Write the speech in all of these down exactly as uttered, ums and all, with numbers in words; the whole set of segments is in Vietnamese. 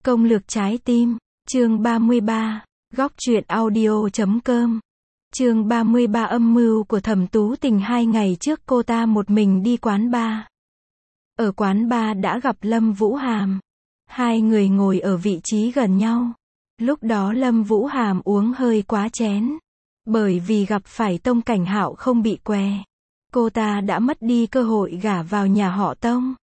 Công lược trái tim, chương ba mươi ba, góc truyện audio chấm com. Chương ba mươi ba âm mưu của Thẩm Tú Tình. Hai ngày trước cô ta một mình đi quán bar. Ở quán bar đã gặp Lâm Vũ Hàm. Hai người ngồi ở vị trí gần nhau. Lúc đó Lâm Vũ Hàm uống hơi quá chén. Bởi vì gặp phải Tông Cảnh Hạo không bị què, cô ta đã mất đi cơ hội gả vào nhà họ Tông.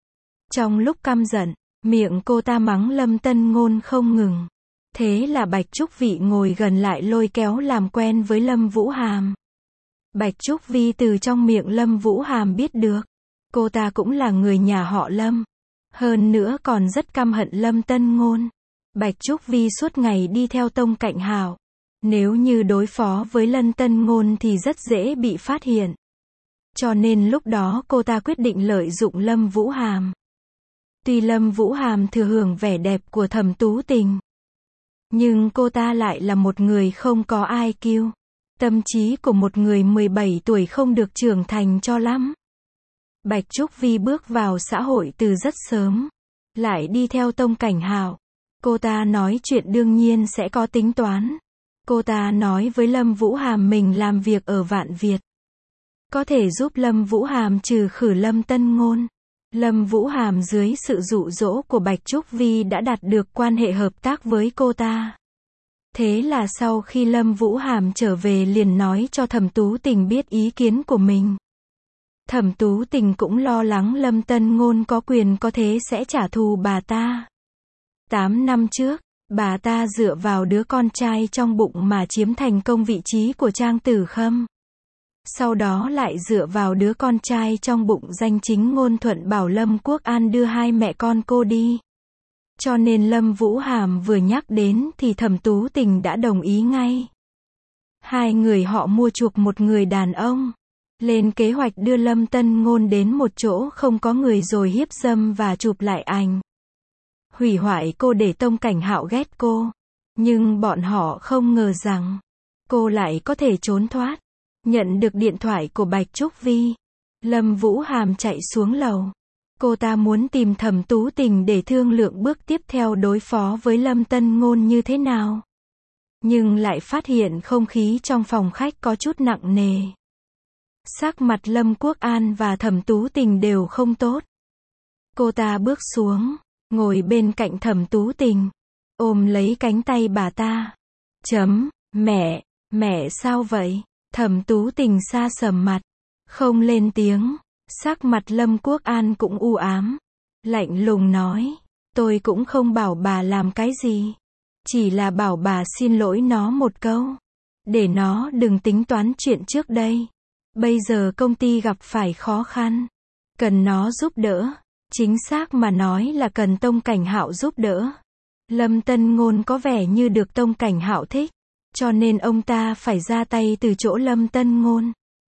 Trong lúc căm giận, miệng cô ta mắng Lâm Tân Ngôn không ngừng. Thế là Bạch Trúc Vị ngồi gần lại lôi kéo làm quen với Lâm Vũ Hàm. Bạch Trúc Vi từ trong miệng Lâm Vũ Hàm biết được, cô ta cũng là người nhà họ Lâm. Hơn nữa còn rất căm hận Lâm Tân Ngôn. Bạch Trúc Vi suốt ngày đi theo Tông Cảnh Hạo. Nếu như đối phó với Lâm Tân Ngôn thì rất dễ bị phát hiện. Cho nên lúc đó cô ta quyết định lợi dụng Lâm Vũ Hàm. Tuy Lâm Vũ Hàm thừa hưởng vẻ đẹp của Thẩm Tú Tình, nhưng cô ta lại là một người không có i kiu. Tâm trí của một người mười bảy tuổi không được trưởng thành cho lắm. Bạch Trúc Vi bước vào xã hội từ rất sớm, lại đi theo Tông Cảnh Hạo. Cô ta nói chuyện đương nhiên sẽ có tính toán. Cô ta nói với Lâm Vũ Hàm mình làm việc ở Vạn Việt, có thể giúp Lâm Vũ Hàm trừ khử Lâm Tân Ngôn. Lâm Vũ Hàm dưới sự dụ dỗ của Bạch Trúc Vi đã đạt được quan hệ hợp tác với cô ta. Thế là sau khi Lâm Vũ Hàm trở về liền nói cho Thẩm Tú Tình biết ý kiến của mình. Thẩm Tú Tình cũng lo lắng Lâm Tân Ngôn có quyền có thế sẽ trả thù bà ta. Tám năm trước, bà ta dựa vào đứa con trai trong bụng mà chiếm thành công vị trí của Trang Tử Khâm. Sau đó lại dựa vào đứa con trai trong bụng danh chính ngôn thuận bảo Lâm Quốc An đưa hai mẹ con cô đi. Cho nên Lâm Vũ Hàm vừa nhắc đến thì Thẩm Tú Tình đã đồng ý ngay. Hai người họ mua chuộc một người đàn ông, lên kế hoạch đưa Lâm Tân Ngôn đến một chỗ không có người rồi hiếp dâm và chụp lại ảnh. Hủy hoại cô để Tông Cảnh Hạo ghét cô. Nhưng bọn họ không ngờ rằng cô lại có thể trốn thoát. Nhận được điện thoại của Bạch Trúc Vi, Lâm Vũ Hàm chạy xuống lầu. Cô ta muốn tìm Thẩm Tú Tình để thương lượng bước tiếp theo đối phó với Lâm Tân Ngôn như thế nào. Nhưng lại phát hiện không khí trong phòng khách có chút nặng nề. Sắc mặt Lâm Quốc An và Thẩm Tú Tình đều không tốt. Cô ta bước xuống, ngồi bên cạnh Thẩm Tú Tình, ôm lấy cánh tay bà ta. Chấm, mẹ, mẹ sao vậy? Thẩm Tú Tình sa sầm mặt, không lên tiếng. Sắc mặt Lâm Quốc An cũng u ám, lạnh lùng nói, tôi cũng không bảo bà làm cái gì, chỉ là bảo bà xin lỗi nó một câu, để nó đừng tính toán chuyện trước đây. Bây giờ công ty gặp phải khó khăn, cần nó giúp đỡ, chính xác mà nói là cần Tông Cảnh Hạo giúp đỡ. Lâm Tân Ngôn có vẻ như được Tông Cảnh Hạo thích, cho nên ông ta phải ra tay từ chỗ Lâm Tân Ngôn.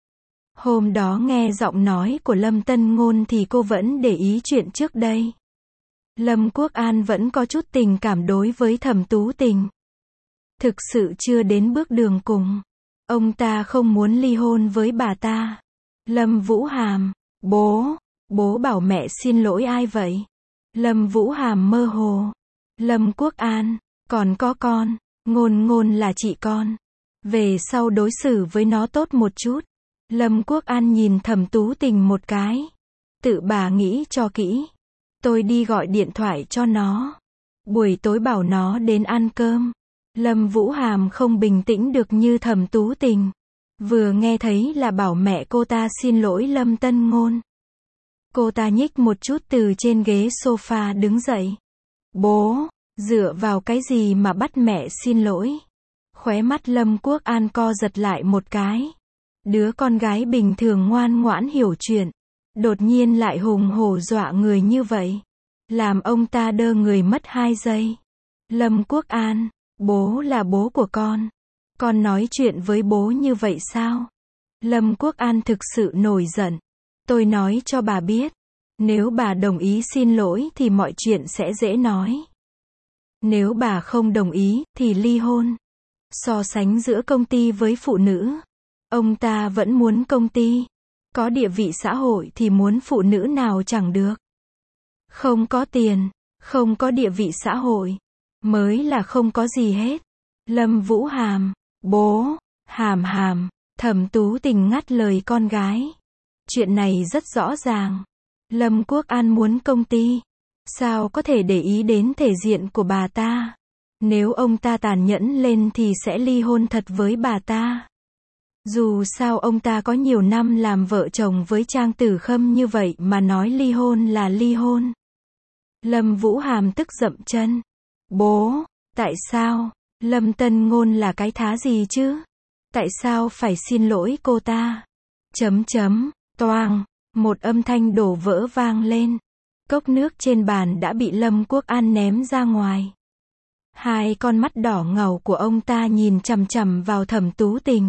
Hôm đó nghe giọng nói của Lâm Tân Ngôn thì cô vẫn để ý chuyện trước đây. Lâm Quốc An vẫn có chút tình cảm đối với Thẩm Tú Tình. Thực sự chưa đến bước đường cùng. Ông ta không muốn ly hôn với bà ta. Lâm Vũ Hàm, bố, bố bảo mẹ xin lỗi ai vậy? Lâm Vũ Hàm mơ hồ. Lâm Quốc An, còn có con, Ngôn Ngôn là chị con. Về sau đối xử với nó tốt một chút. Lâm Quốc An nhìn Thẩm Tú Tình một cái. Tự bà nghĩ cho kỹ. Tôi đi gọi điện thoại cho nó. Buổi tối bảo nó đến ăn cơm. Lâm Vũ Hàm không bình tĩnh được như Thẩm Tú Tình. Vừa nghe thấy là bảo mẹ cô ta xin lỗi Lâm Tân Ngôn. Cô ta nhích một chút từ trên ghế sofa đứng dậy. Bố, dựa vào cái gì mà bắt mẹ xin lỗi? Khóe mắt Lâm Quốc An co giật lại một cái. Đứa con gái bình thường ngoan ngoãn hiểu chuyện, đột nhiên lại hùng hổ dọa người như vậy, làm ông ta đơ người mất hai giây. Lâm Quốc An, bố là bố của con. Con nói chuyện với bố như vậy sao? Lâm Quốc An thực sự nổi giận. Tôi nói cho bà biết, nếu bà đồng ý xin lỗi thì mọi chuyện sẽ dễ nói. Nếu bà không đồng ý thì ly hôn. So sánh giữa công ty với phụ nữ, ông ta vẫn muốn công ty. Có địa vị xã hội thì muốn phụ nữ nào chẳng được. Không có tiền, không có địa vị xã hội, mới là không có gì hết. Lâm Vũ Hàm, bố, Hàm Hàm, Thẩm Tú Tình ngắt lời con gái. Chuyện này rất rõ ràng. Lâm Quốc An muốn công ty. Sao có thể để ý đến thể diện của bà ta? Nếu ông ta tàn nhẫn lên thì sẽ ly hôn thật với bà ta. Dù sao ông ta có nhiều năm làm vợ chồng với Trang Tử Khâm như vậy mà nói ly hôn là ly hôn. Lâm Vũ Hàm tức dậm chân. Bố, tại sao? Lâm Tân Ngôn là cái thá gì chứ? Tại sao phải xin lỗi cô ta? Chấm chấm, toang, một âm thanh đổ vỡ vang lên. Cốc nước trên bàn đã bị Lâm Quốc An ném ra ngoài. Hai con mắt đỏ ngầu của ông ta nhìn chằm chằm vào Thẩm Tú Tình.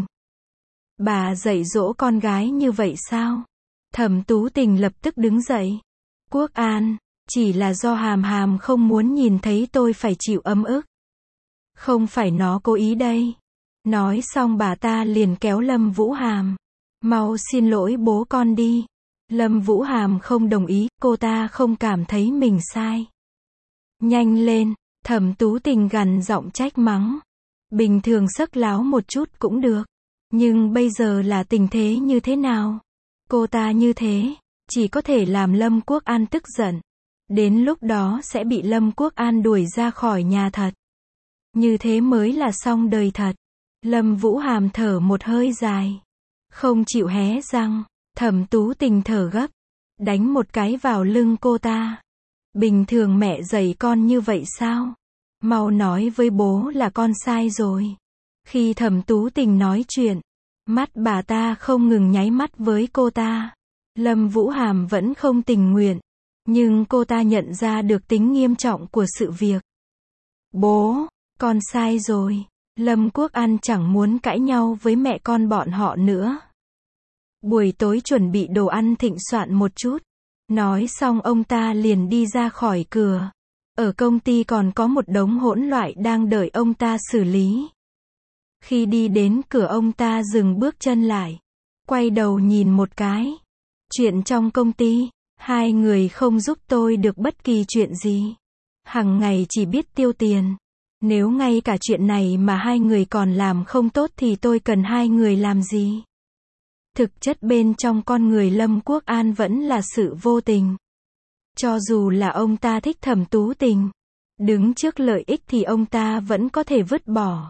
Bà dạy dỗ con gái như vậy sao? Thẩm Tú Tình lập tức đứng dậy. Quốc An, chỉ là do Hàm Hàm không muốn nhìn thấy tôi phải chịu ấm ức. Không phải nó cố ý đây. Nói xong bà ta liền kéo Lâm Vũ Hàm. Mau xin lỗi bố con đi. Lâm Vũ Hàm không đồng ý, cô ta không cảm thấy mình sai. Nhanh lên, Thẩm Tú Tình gằn giọng trách mắng. Bình thường sấc láo một chút cũng được. Nhưng bây giờ là tình thế như thế nào? Cô ta như thế, chỉ có thể làm Lâm Quốc An tức giận. Đến lúc đó sẽ bị Lâm Quốc An đuổi ra khỏi nhà thật. Như thế mới là xong đời thật. Lâm Vũ Hàm thở một hơi dài. Không chịu hé răng. Thẩm Tú Tình thở gấp. Đánh một cái vào lưng cô ta. Bình thường mẹ dạy con như vậy sao? Mau nói với bố là con sai rồi. Khi Thẩm Tú Tình nói chuyện, mắt bà ta không ngừng nháy mắt với cô ta. Lâm Vũ Hàm vẫn không tình nguyện. Nhưng cô ta nhận ra được tính nghiêm trọng của sự việc. Bố, con sai rồi. Lâm Quốc An chẳng muốn cãi nhau với mẹ con bọn họ nữa. Buổi tối chuẩn bị đồ ăn thịnh soạn một chút. Nói xong ông ta liền đi ra khỏi cửa. Ở công ty còn có một đống hỗn loạn đang đợi ông ta xử lý. Khi đi đến cửa ông ta dừng bước chân lại. Quay đầu nhìn một cái. Chuyện trong công ty, hai người không giúp tôi được bất kỳ chuyện gì. Hằng ngày chỉ biết tiêu tiền. Nếu ngay cả chuyện này mà hai người còn làm không tốt thì tôi cần hai người làm gì? Thực chất bên trong con người Lâm Quốc An vẫn là sự vô tình. Cho dù là ông ta thích Thẩm Tú Tình, đứng trước lợi ích thì ông ta vẫn có thể vứt bỏ.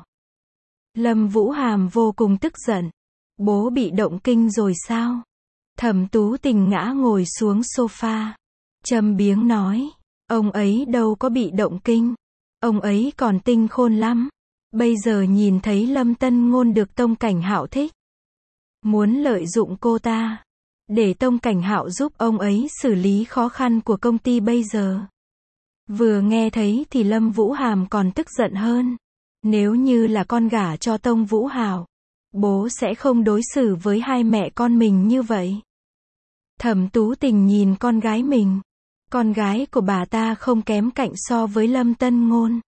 Lâm Vũ Hàm vô cùng tức giận. Bố bị động kinh rồi sao? Thẩm Tú Tình ngã ngồi xuống sofa. Châm biếng nói. Ông ấy đâu có bị động kinh. Ông ấy còn tinh khôn lắm. Bây giờ nhìn thấy Lâm Tân Ngôn được Tông Cảnh Hạo thích. Muốn lợi dụng cô ta. Để Tông Cảnh Hạo giúp ông ấy xử lý khó khăn của công ty bây giờ. Vừa nghe thấy thì Lâm Vũ Hàm còn tức giận hơn. Nếu như là con gả cho Tông Vũ Hạo, bố sẽ không đối xử với hai mẹ con mình như vậy. Thẩm Tú Tình nhìn con gái mình. Con gái của bà ta không kém cạnh so với Lâm Tân Ngôn.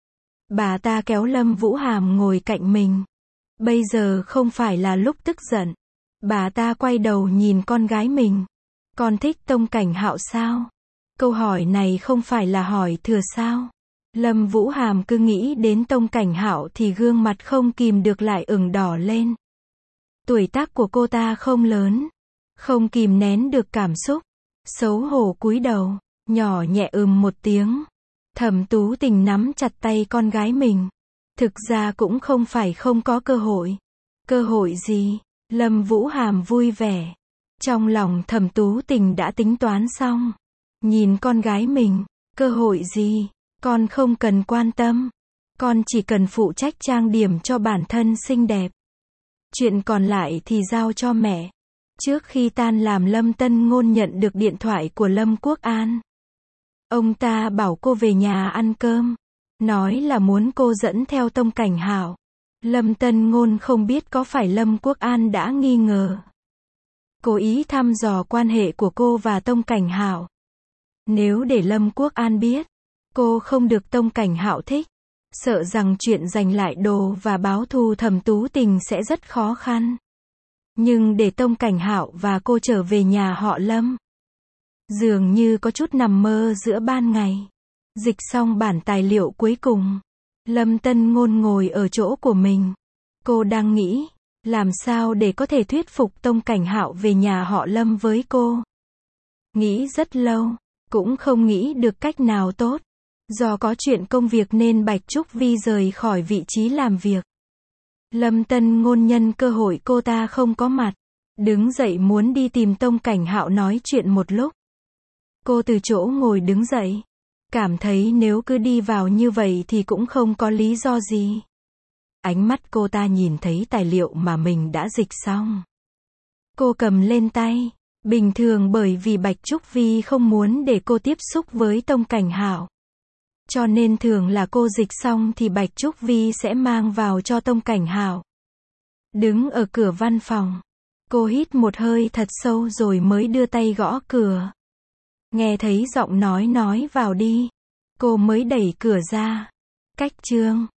Bà ta kéo Lâm Vũ Hàm ngồi cạnh mình. Bây giờ không phải là lúc tức giận. Bà ta quay đầu nhìn con gái mình. Con thích Tông Cảnh Hạo sao? Câu hỏi này không phải là hỏi thừa sao? Lâm Vũ Hàm cứ nghĩ đến Tông Cảnh Hạo thì gương mặt không kìm được lại ửng đỏ lên. Tuổi tác của cô ta không lớn. Không kìm nén được cảm xúc. Xấu hổ cúi đầu, nhỏ nhẹ ừm một tiếng. Thẩm Tú Tình nắm chặt tay con gái mình. Thực ra cũng không phải không có cơ hội. Cơ hội gì? Lâm Vũ Hàm vui vẻ. Trong lòng Thẩm Tú Tình đã tính toán xong. Nhìn con gái mình. Cơ hội gì? Con không cần quan tâm. Con chỉ cần phụ trách trang điểm cho bản thân xinh đẹp. Chuyện còn lại thì giao cho mẹ. Trước khi tan làm Lâm Tân Ngôn nhận được điện thoại của Lâm Quốc An. Ông ta bảo cô về nhà ăn cơm. Nói là muốn cô dẫn theo Tông Cảnh Hạo. Lâm Tân Ngôn không biết có phải Lâm Quốc An đã nghi ngờ. Cố ý thăm dò quan hệ của cô và Tông Cảnh Hạo. Nếu để Lâm Quốc An biết, cô không được Tông Cảnh Hạo thích. Sợ rằng chuyện giành lại đồ và báo thù Thẩm Tú Tình sẽ rất khó khăn. Nhưng để Tông Cảnh Hạo và cô trở về nhà họ Lâm. Dường như có chút nằm mơ giữa ban ngày. Dịch xong bản tài liệu cuối cùng, Lâm Tân Ngôn ngồi ở chỗ của mình. Cô đang nghĩ, làm sao để có thể thuyết phục Tông Cảnh Hạo về nhà họ Lâm với cô. Nghĩ rất lâu, cũng không nghĩ được cách nào tốt. Do có chuyện công việc nên Bạch Trúc Vi rời khỏi vị trí làm việc. Lâm Tân Ngôn nhân cơ hội cô ta không có mặt, đứng dậy muốn đi tìm Tông Cảnh Hạo nói chuyện một lúc. Cô từ chỗ ngồi đứng dậy, cảm thấy nếu cứ đi vào như vậy thì cũng không có lý do gì. Ánh mắt cô ta nhìn thấy tài liệu mà mình đã dịch xong. Cô cầm lên tay, bình thường bởi vì Bạch Trúc Vi không muốn để cô tiếp xúc với Tông Cảnh Hạo. Cho nên thường là cô dịch xong thì Bạch Trúc Vi sẽ mang vào cho Tông Cảnh Hạo. Đứng ở cửa văn phòng, cô hít một hơi thật sâu rồi mới đưa tay gõ cửa. Nghe thấy giọng nói nói vào đi. Cô mới đẩy cửa ra. Cách chương